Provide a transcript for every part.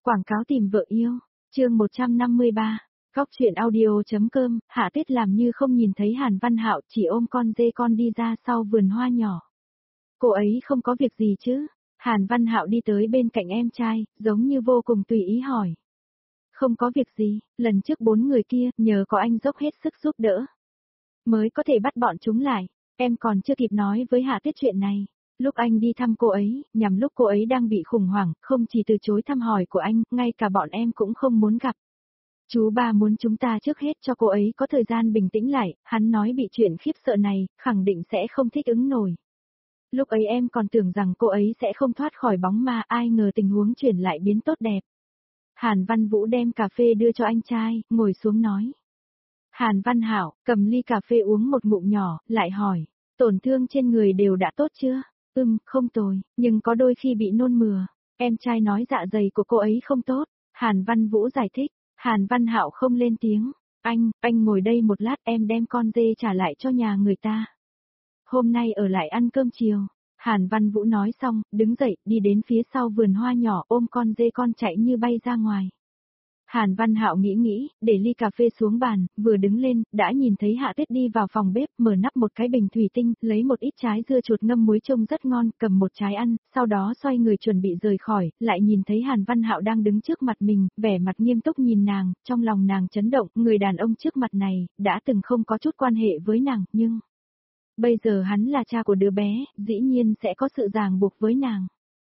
Quảng cáo tìm vợ yêu, chương 153, Cóc truyện audio.com, Hạ Tuyết làm như không nhìn thấy Hàn Văn Hạo, chỉ ôm con dê con đi ra sau vườn hoa nhỏ. Cô ấy không có việc gì chứ? Hàn Văn Hạo đi tới bên cạnh em trai, giống như vô cùng tùy ý hỏi. Không có việc gì, lần trước 4 người kia, nhờ có anh dốc hết sức giúp đỡ. Mới có thể bắt bọn chúng lại, em còn chưa kịp nói với Hạ Tuyết chuyện này. Lúc anh đi thăm cô ấy, nhằm lúc cô ấy đang bị khủng hoảng, không chỉ từ chối thăm hỏi của anh, ngay cả bọn em cũng không muốn gặp. Chú ba muốn chúng ta trước hết cho cô ấy có thời gian bình tĩnh lại, hắn nói bị chuyện khiếp sợ này, khẳng định sẽ không thích ứng nổi. Lúc ấy em còn tưởng rằng cô ấy sẽ không thoát khỏi bóng ma, ai ngờ tình huống chuyển lại biến tốt đẹp. Hàn Văn Vũ đem cà phê đưa cho anh trai, ngồi xuống nói. Hàn Văn Hạo cầm ly cà phê uống một ngụm nhỏ, lại hỏi, tổn thương trên người đều đã tốt chưa? Không tồi, nhưng có đôi khi bị nôn mửa. Em trai nói dạ dày của cô ấy không tốt. Hàn Văn Vũ giải thích. Hàn Văn Hạo không lên tiếng. Anh ngồi đây một lát, em đem con dê trả lại cho nhà người ta. Hôm nay ở lại ăn cơm chiều. Hàn Văn Vũ nói xong, đứng dậy, đi đến phía sau vườn hoa nhỏ, ôm con dê con chạy như bay ra ngoài. Hàn Văn Hạo nghĩ, để ly cà phê xuống bàn, vừa đứng lên, đã nhìn thấy Hạ Tuyết đi vào phòng bếp, mở nắp một cái bình thủy tinh, lấy một ít trái dưa chuột ngâm muối trông rất ngon, cầm một trái ăn, sau đó xoay người chuẩn bị rời khỏi, lại nhìn thấy Hàn Văn Hạo đang đứng trước mặt mình, vẻ mặt nghiêm túc nhìn nàng, trong lòng nàng chấn động, người đàn ông trước mặt này, đã từng không có chút quan hệ với nàng, nhưng bây giờ hắn là cha của đứa bé, dĩ nhiên sẽ có sự ràng buộc với nàng.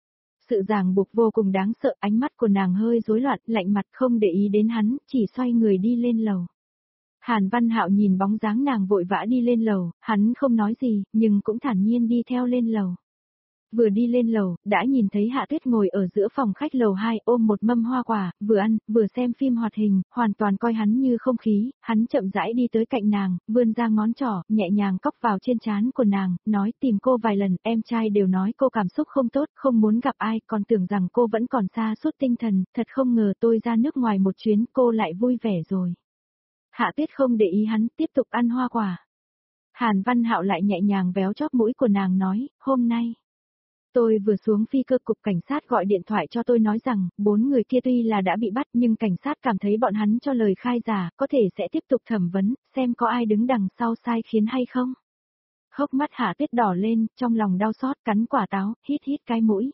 Sự ràng buộc vô cùng đáng sợ, ánh mắt của nàng hơi rối loạn, lạnh mặt không để ý đến hắn, chỉ xoay người đi lên lầu. Hàn Văn Hạo nhìn bóng dáng nàng vội vã đi lên lầu, hắn không nói gì, nhưng cũng thản nhiên đi theo lên lầu. Vừa đi lên lầu, đã nhìn thấy Hạ Tuyết ngồi ở giữa phòng khách lầu 2 ôm một mâm hoa quả, vừa ăn, vừa xem phim hoạt hình, hoàn toàn coi hắn như không khí, hắn chậm rãi đi tới cạnh nàng, vươn ra ngón trỏ, nhẹ nhàng cóc vào trên trán của nàng, nói tìm cô vài lần, em trai đều nói cô cảm xúc không tốt, không muốn gặp ai, còn tưởng rằng cô vẫn còn xa suốt tinh thần, thật không ngờ tôi ra nước ngoài một chuyến, cô lại vui vẻ rồi. Hạ Tuyết không để ý hắn, tiếp tục ăn hoa quả. Hàn Văn Hạo lại nhẹ nhàng véo chóp mũi của nàng nói, hôm nay tôi vừa xuống phi cơ, cục cảnh sát gọi điện thoại cho tôi nói rằng, 4 người kia tuy là đã bị bắt nhưng cảnh sát cảm thấy bọn hắn cho lời khai giả, có thể sẽ tiếp tục thẩm vấn, xem có ai đứng đằng sau sai khiến hay không. Hốc mắt Hạ Tuyết đỏ lên, trong lòng đau xót, cắn quả táo, hít cái mũi.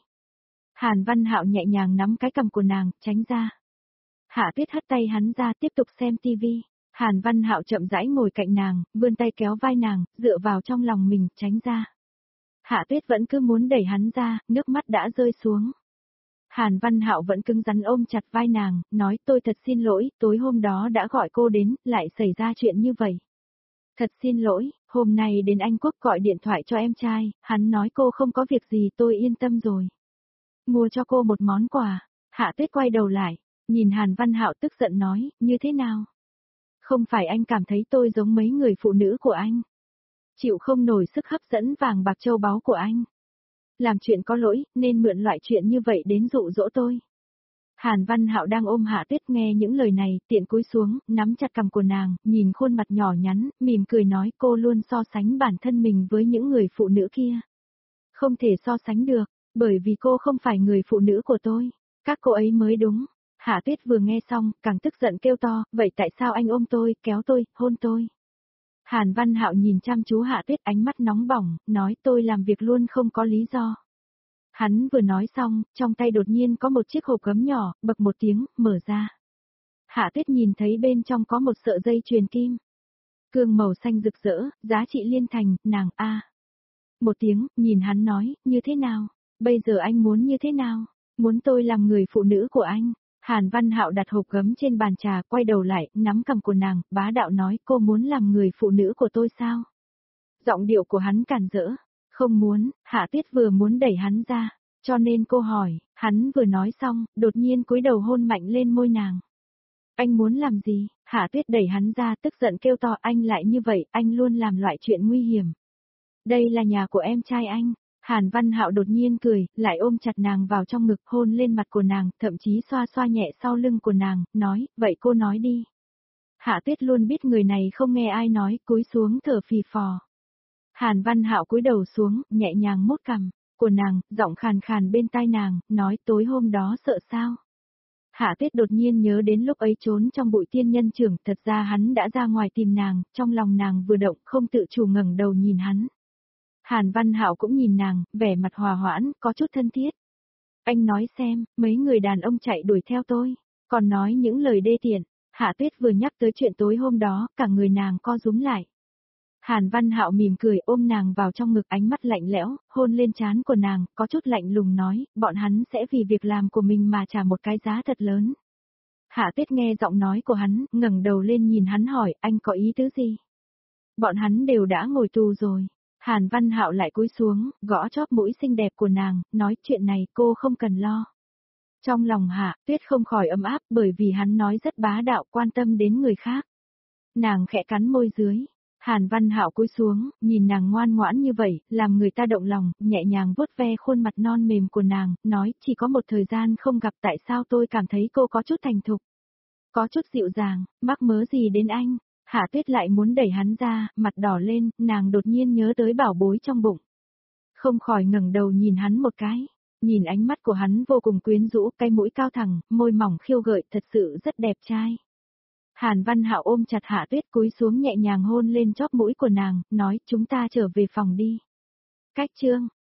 Hàn Văn Hạo nhẹ nhàng nắm cái cằm của nàng, tránh ra. Hạ Tuyết hất tay hắn ra, tiếp tục xem tivi. Hàn Văn Hạo chậm rãi ngồi cạnh nàng, vươn tay kéo vai nàng, dựa vào trong lòng mình, tránh ra. Hạ Tuyết vẫn cứ muốn đẩy hắn ra, nước mắt đã rơi xuống. Hàn Văn Hạo vẫn cứng rắn ôm chặt vai nàng, nói tôi thật xin lỗi, tối hôm đó đã gọi cô đến, lại xảy ra chuyện như vậy. Thật xin lỗi, hôm nay đến Anh Quốc gọi điện thoại cho em trai, hắn nói cô không có việc gì, tôi yên tâm rồi. Mua cho cô một món quà. Hạ Tuyết quay đầu lại, nhìn Hàn Văn Hạo tức giận nói, như thế nào? Không phải anh cảm thấy tôi giống mấy người phụ nữ của anh? Chịu không nổi sức hấp dẫn vàng bạc châu báu của anh. Làm chuyện có lỗi, nên mượn loại chuyện như vậy đến dụ dỗ tôi. Hàn Văn Hạo đang ôm Hạ Tuyết nghe những lời này, tiện cúi xuống, nắm chặt cằm của nàng, nhìn khuôn mặt nhỏ nhắn, mỉm cười nói cô luôn so sánh bản thân mình với những người phụ nữ kia. Không thể so sánh được, bởi vì cô không phải người phụ nữ của tôi. Các cô ấy mới đúng. Hạ Tuyết vừa nghe xong, càng tức giận kêu to, vậy tại sao anh ôm tôi, kéo tôi, hôn tôi? Hàn Văn Hạo nhìn chăm chú Hạ Tuyết, ánh mắt nóng bỏng, nói tôi làm việc luôn không có lý do. Hắn vừa nói xong, trong tay đột nhiên có một chiếc hộp gấm nhỏ, bập một tiếng, mở ra. Hạ Tuyết nhìn thấy bên trong có một sợi dây chuyền kim. Cương màu xanh rực rỡ, giá trị liên thành, nàng a. Một tiếng, nhìn hắn nói, như thế nào? Bây giờ anh muốn như thế nào? Muốn tôi làm người phụ nữ của anh? Hàn Văn Hạo đặt hộp gấm trên bàn trà, quay đầu lại, nắm cằm của nàng, bá đạo nói, cô muốn làm người phụ nữ của tôi sao? Giọng điệu của hắn cản rỡ. Không muốn, Hạ Tuyết vừa muốn đẩy hắn ra, cho nên cô hỏi, hắn vừa nói xong, đột nhiên cúi đầu hôn mạnh lên môi nàng. Anh muốn làm gì? Hạ Tuyết đẩy hắn ra, tức giận kêu to, anh lại như vậy, anh luôn làm loại chuyện nguy hiểm. Đây là nhà của em trai anh. Hàn Văn Hạo đột nhiên cười, lại ôm chặt nàng vào trong ngực, hôn lên mặt của nàng, thậm chí xoa xoa nhẹ sau lưng của nàng, nói, vậy cô nói đi. Hạ Tuyết luôn biết người này không nghe ai nói, cúi xuống thở phì phò. Hàn Văn Hạo cúi đầu xuống, nhẹ nhàng mốt cằm của nàng, giọng khàn khàn bên tai nàng, nói tối hôm đó sợ sao? Hạ Tuyết đột nhiên nhớ đến lúc ấy trốn trong bụi tiên nhân trưởng, thật ra hắn đã ra ngoài tìm nàng, trong lòng nàng vừa động không tự chủ ngẩng đầu nhìn hắn. Hàn Văn Hạo cũng nhìn nàng, vẻ mặt hòa hoãn, có chút thân thiết. Anh nói xem, mấy người đàn ông chạy đuổi theo tôi, còn nói những lời đê tiện. Hạ Tuyết vừa nhắc tới chuyện tối hôm đó, cả người nàng co rúm lại. Hàn Văn Hạo mỉm cười ôm nàng vào trong ngực, ánh mắt lạnh lẽo, hôn lên trán của nàng, có chút lạnh lùng nói, bọn hắn sẽ vì việc làm của mình mà trả một cái giá thật lớn. Hạ Tuyết nghe giọng nói của hắn, ngẩng đầu lên nhìn hắn hỏi, anh có ý tứ gì? Bọn hắn đều đã ngồi tù rồi. Hàn Văn Hạo lại cúi xuống, gõ chóp mũi xinh đẹp của nàng, nói chuyện này cô không cần lo. Trong lòng Hạ Tuyết không khỏi ấm áp bởi vì hắn nói rất bá đạo, quan tâm đến người khác. Nàng khẽ cắn môi dưới. Hàn Văn Hạo cúi xuống, nhìn nàng ngoan ngoãn như vậy, làm người ta động lòng, nhẹ nhàng vuốt ve khuôn mặt non mềm của nàng, nói chỉ có một thời gian không gặp, tại sao tôi cảm thấy cô có chút thành thục. Có chút dịu dàng, mắc mớ gì đến anh. Hạ Tuyết lại muốn đẩy hắn ra, mặt đỏ lên, nàng đột nhiên nhớ tới bảo bối trong bụng. Không khỏi ngẩng đầu nhìn hắn một cái. Nhìn ánh mắt của hắn vô cùng quyến rũ, cái mũi cao thẳng, môi mỏng khiêu gợi, thật sự rất đẹp trai. Hàn Văn Hạo ôm chặt Hạ Tuyết, cúi xuống nhẹ nhàng hôn lên chóp mũi của nàng, nói chúng ta trở về phòng đi. Cách chương